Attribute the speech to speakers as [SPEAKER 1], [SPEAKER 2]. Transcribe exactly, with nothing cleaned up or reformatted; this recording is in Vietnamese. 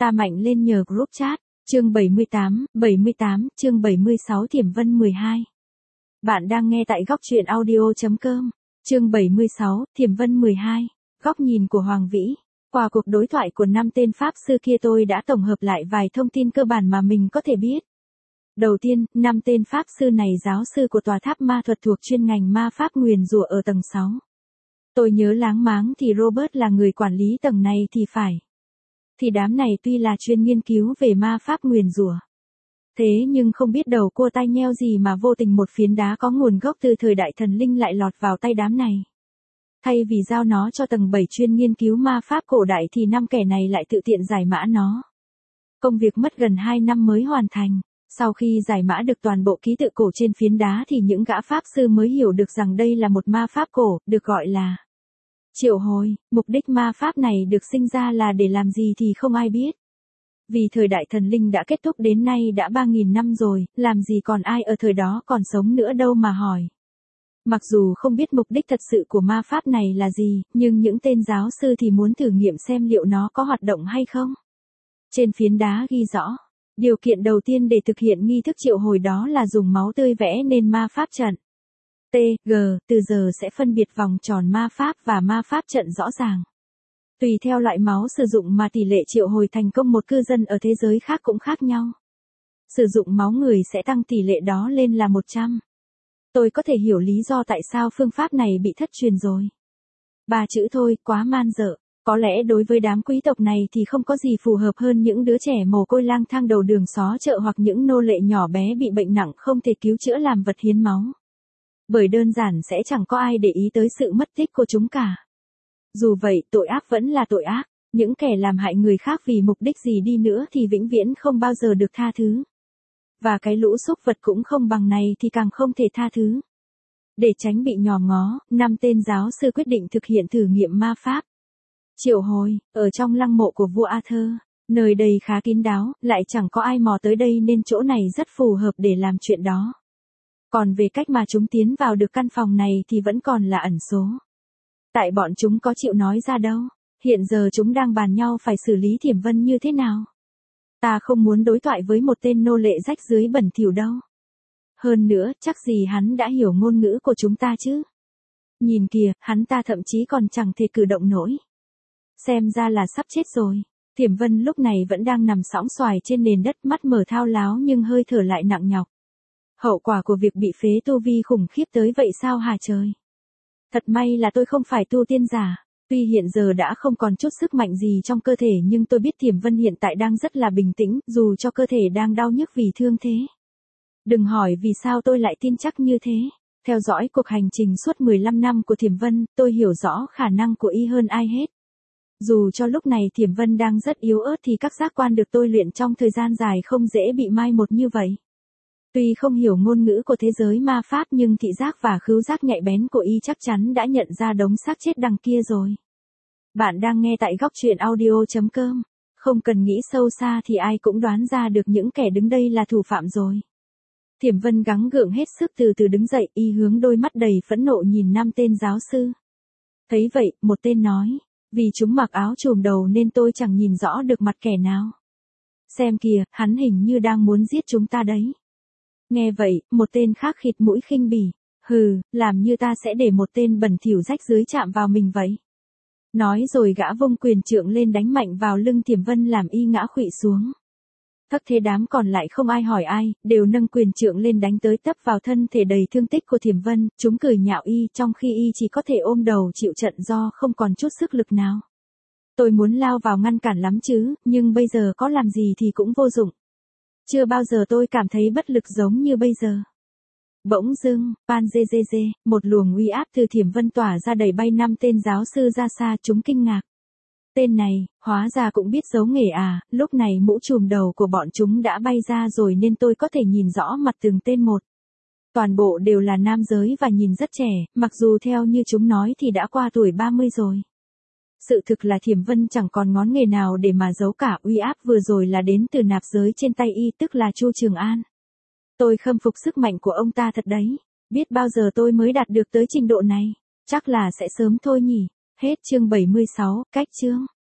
[SPEAKER 1] Ta mạnh lên nhờ group chat. Chương bảy mươi tám, bảy mươi tám, chương bảy mươi sáu Thiểm Vân mười hai. Bạn đang nghe tại góc truyện audio chấm com. Chương bảy mươi sáu, Thiểm Vân mười hai. Góc nhìn của Hoàng Vĩ. Qua cuộc đối thoại của năm tên pháp sư kia tôi đã tổng hợp lại vài thông tin cơ bản mà mình có thể biết. Đầu tiên, năm tên pháp sư này giáo sư của tòa tháp ma thuật thuộc chuyên ngành ma pháp nguyền rủa ở tầng sáu. Tôi nhớ láng máng thì Robert là người quản lý tầng này thì phải. Thì đám này tuy là chuyên nghiên cứu về ma pháp nguyền rủa, thế nhưng không biết đầu cua tai nheo gì mà vô tình một phiến đá có nguồn gốc từ thời đại thần linh lại lọt vào tay đám này. Thay vì giao nó cho tầng bảy chuyên nghiên cứu ma pháp cổ đại thì năm kẻ này lại tự tiện giải mã nó. Công việc mất gần hai năm mới hoàn thành. Sau khi giải mã được toàn bộ ký tự cổ trên phiến đá thì những gã pháp sư mới hiểu được rằng đây là một ma pháp cổ, được gọi là triệu hồi. Mục đích ma pháp này được sinh ra là để làm gì thì không ai biết. Vì thời đại thần linh đã kết thúc đến nay đã ba nghìn năm rồi, làm gì còn ai ở thời đó còn sống nữa đâu mà hỏi. Mặc dù không biết mục đích thật sự của ma pháp này là gì, nhưng những tên giáo sư thì muốn thử nghiệm xem liệu nó có hoạt động hay không. Trên phiến đá ghi rõ, điều kiện đầu tiên để thực hiện nghi thức triệu hồi đó là dùng máu tươi vẽ nên ma pháp trận. T, G, từ giờ sẽ phân biệt vòng tròn ma pháp và ma pháp trận rõ ràng. Tùy theo loại máu sử dụng mà tỷ lệ triệu hồi thành công một cư dân ở thế giới khác cũng khác nhau. Sử dụng máu người sẽ tăng tỷ lệ đó lên là một trăm. Tôi có thể hiểu lý do tại sao phương pháp này bị thất truyền rồi. Ba chữ thôi, quá man dợ. Có lẽ đối với đám quý tộc này thì không có gì phù hợp hơn những đứa trẻ mồ côi lang thang đầu đường xó chợ hoặc những nô lệ nhỏ bé bị bệnh nặng không thể cứu chữa làm vật hiến máu. Bởi đơn giản sẽ chẳng có ai để ý tới sự mất tích của chúng cả. Dù vậy, tội ác vẫn là tội ác. Những kẻ làm hại người khác vì mục đích gì đi nữa thì vĩnh viễn không bao giờ được tha thứ. Và cái lũ súc vật cũng không bằng này thì càng không thể tha thứ. Để tránh bị nhòm ngó, năm tên giáo sư quyết định thực hiện thử nghiệm ma pháp. Triệu hồi, ở trong lăng mộ của vua Arthur, nơi đây khá kín đáo, lại chẳng có ai mò tới đây nên chỗ này rất phù hợp để làm chuyện đó. Còn về cách mà chúng tiến vào được căn phòng này thì vẫn còn là ẩn số. Tại bọn chúng có chịu nói ra đâu, hiện giờ chúng đang bàn nhau phải xử lý Thiểm Vân như thế nào. Ta không muốn đối thoại với một tên nô lệ rách rưới bẩn thỉu đâu. Hơn nữa, chắc gì hắn đã hiểu ngôn ngữ của chúng ta chứ. Nhìn kìa, hắn ta thậm chí còn chẳng thể cử động nổi. Xem ra là sắp chết rồi. Thiểm Vân lúc này vẫn đang nằm sõng xoài trên nền đất, mắt mở thao láo nhưng hơi thở lại nặng nhọc. Hậu quả của việc bị phế tu vi khủng khiếp tới vậy sao hả trời? Thật may là tôi không phải tu tiên giả. Tuy hiện giờ đã không còn chút sức mạnh gì trong cơ thể nhưng tôi biết Thiểm Vân hiện tại đang rất là bình tĩnh, dù cho cơ thể đang đau nhức vì thương thế. Đừng hỏi vì sao tôi lại tin chắc như thế. Theo dõi cuộc hành trình suốt mười lăm năm của Thiểm Vân, tôi hiểu rõ khả năng của y hơn ai hết. Dù cho lúc này Thiểm Vân đang rất yếu ớt thì các giác quan được tôi luyện trong thời gian dài không dễ bị mai một như vậy. Tuy không hiểu ngôn ngữ của thế giới ma pháp nhưng thị giác và khứu giác nhạy bén của y chắc chắn đã nhận ra đống xác chết đằng kia rồi. Bạn đang nghe tại góc truyện audio chấm com. Không cần nghĩ sâu xa thì ai cũng đoán ra được những kẻ đứng đây là thủ phạm rồi. Thiểm Vân gắng gượng hết sức từ từ đứng dậy, y hướng đôi mắt đầy phẫn nộ nhìn năm tên giáo sư. Thấy vậy, một tên nói, vì chúng mặc áo trùm đầu nên tôi chẳng nhìn rõ được mặt kẻ nào. Xem kìa, hắn hình như đang muốn giết chúng ta đấy. Nghe vậy, một tên khác khịt mũi khinh bỉ, hừ, làm như ta sẽ để một tên bẩn thỉu rách rưới chạm vào mình vậy. Nói rồi gã vung quyền trượng lên đánh mạnh vào lưng Thiểm Vân làm y ngã khuỵu xuống. Thất thế đám còn lại không ai hỏi ai, đều nâng quyền trượng lên đánh tới tấp vào thân thể đầy thương tích của Thiểm Vân, chúng cười nhạo y trong khi y chỉ có thể ôm đầu chịu trận do không còn chút sức lực nào. Tôi muốn lao vào ngăn cản lắm chứ, nhưng bây giờ có làm gì thì cũng vô dụng. Chưa bao giờ tôi cảm thấy bất lực giống như bây giờ. Bỗng dưng, pan dê dê dê, một luồng uy áp từ Thiểm Vân tỏa ra đẩy bay năm tên giáo sư ra xa, chúng kinh ngạc. Tên này, hóa ra cũng biết giấu nghề à, lúc này mũ trùm đầu của bọn chúng đã bay ra rồi nên tôi có thể nhìn rõ mặt từng tên một. Toàn bộ đều là nam giới và nhìn rất trẻ, mặc dù theo như chúng nói thì đã qua tuổi ba mươi rồi. Sự thực là Thiểm Vân chẳng còn ngón nghề nào để mà giấu cả, uy áp vừa rồi là đến từ nạp giới trên tay y, tức là Chu Trường An. Tôi khâm phục sức mạnh của ông ta thật đấy. Biết bao giờ tôi mới đạt được tới trình độ này. Chắc là sẽ sớm thôi nhỉ. Hết chương bảy mươi sáu, cách chương.